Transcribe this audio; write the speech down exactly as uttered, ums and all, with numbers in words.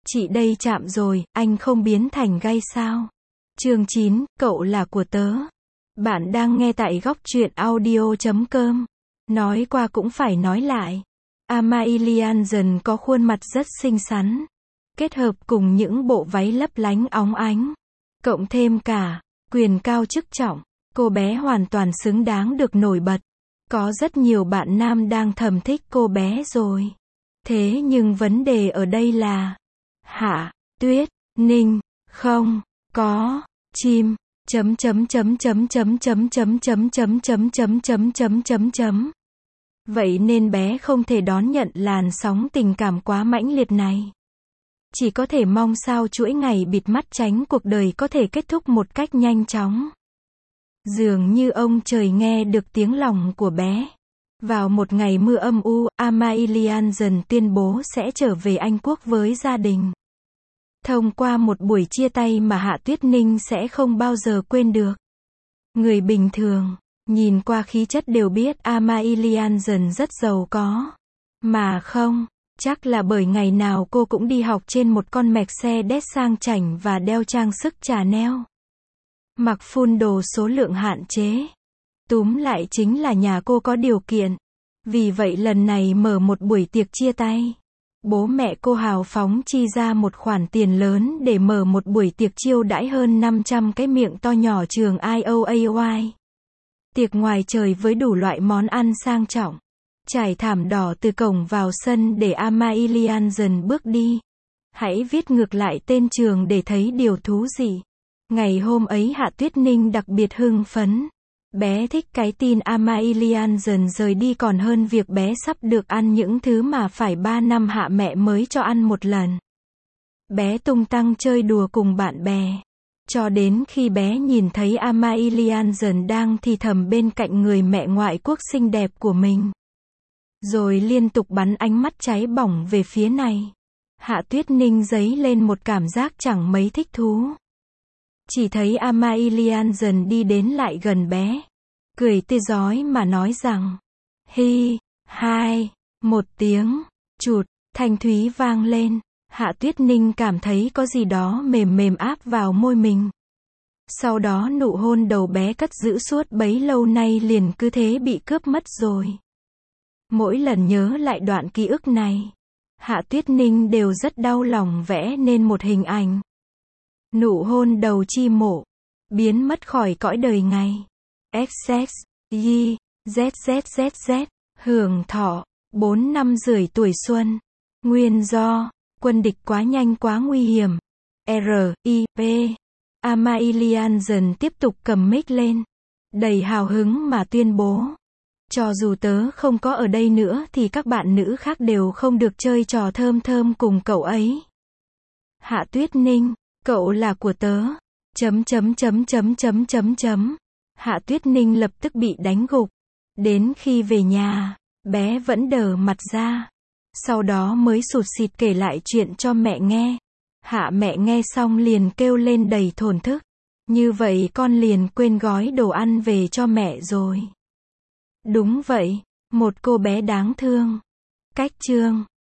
Chị đây chạm rồi, anh không biến thành gay sao? Chương chín, cậu là của tớ. Bạn đang nghe tại góc truyện audio chấm com. Nói qua cũng phải nói lại. Amálie có khuôn mặt rất xinh xắn. Kết hợp cùng những bộ váy lấp lánh óng ánh. Cộng thêm cả quyền cao chức trọng. Cô bé hoàn toàn xứng đáng được nổi bật. Có rất nhiều bạn nam đang thầm thích cô bé rồi. Thế nhưng vấn đề ở đây là Hạ Tuyết Ninh không có chim chấm chấm chấm chấm chấm chấm chấm chấm chấm chấm chấm chấm chấm chấm chấm. Vậy nên bé không thể đón nhận làn sóng tình cảm quá mãnh liệt này. Chỉ có thể mong sao chuỗi ngày bịt mắt tránh cuộc đời có thể kết thúc một cách nhanh chóng. Dường như ông trời nghe được tiếng lòng của bé. Vào một ngày mưa âm u, Amálie tuyên bố sẽ trở về Anh Quốc với gia đình. Thông qua một buổi chia tay mà Hạ Tuyết Ninh sẽ không bao giờ quên được. Người bình thường, nhìn qua khí chất đều biết Amálie rất giàu có. Mà không, chắc là bởi ngày nào cô cũng đi học trên một con Mercedes sang chảnh và đeo trang sức Chanel. Mặc phun đồ số lượng hạn chế. Túm lại chính là nhà cô có điều kiện. Vì vậy lần này mở một buổi tiệc chia tay. Bố mẹ cô hào phóng chi ra một khoản tiền lớn để mở một buổi tiệc chiêu đãi hơn năm trăm cái miệng to nhỏ trường i o a y. Tiệc ngoài trời với đủ loại món ăn sang trọng. Trải thảm đỏ từ cổng vào sân để Amálie bước đi. Hãy viết ngược lại tên trường để thấy điều thú gì. Ngày hôm ấy Hạ Tuyết Ninh đặc biệt hưng phấn. Bé thích cái tin Amálie rời đi còn hơn việc bé sắp được ăn những thứ mà phải ba năm hạ mẹ mới cho ăn một lần. Bé tung tăng chơi đùa cùng bạn bè. Cho đến khi bé nhìn thấy Amálie đang thì thầm bên cạnh người mẹ ngoại quốc xinh đẹp của mình. Rồi liên tục bắn ánh mắt cháy bỏng về phía này. Hạ Tuyết Ninh dấy lên một cảm giác chẳng mấy thích thú. Chỉ thấy Amálie đi đến lại gần bé. Cười tươi rói mà nói rằng. Hi, hai, một tiếng, chụt, thanh thúy vang lên. Hạ Tuyết Ninh cảm thấy có gì đó mềm mềm áp vào môi mình. Sau đó nụ hôn đầu bé cất giữ suốt bấy lâu nay liền cứ thế bị cướp mất rồi. Mỗi lần nhớ lại đoạn ký ức này, Hạ Tuyết Ninh đều rất đau lòng vẽ nên một hình ảnh. Nụ hôn đầu chi mộ, biến mất khỏi cõi đời ngày. ích ích, Y, Z Z Z Z, hưởng thọ, bốn năm rưỡi tuổi xuân. Nguyên do, quân địch quá nhanh quá nguy hiểm. R, I, P. Amálie tiếp tục cầm mic lên. Đầy hào hứng mà tuyên bố. Cho dù tớ không có ở đây nữa thì các bạn nữ khác đều không được chơi trò thơm thơm cùng cậu ấy. Hạ Tuyết Ninh, cậu là của tớ. Chấm chấm chấm chấm chấm chấm chấm. Hạ Tuyết Ninh lập tức bị đánh gục. Đến khi về nhà, bé vẫn đờ mặt ra. Sau đó mới sụt sịt kể lại chuyện cho mẹ nghe. Hạ mẹ nghe xong liền kêu lên đầy thổn thức. Như vậy con liền quên gói đồ ăn về cho mẹ rồi. Đúng vậy, một cô bé đáng thương. Cách chương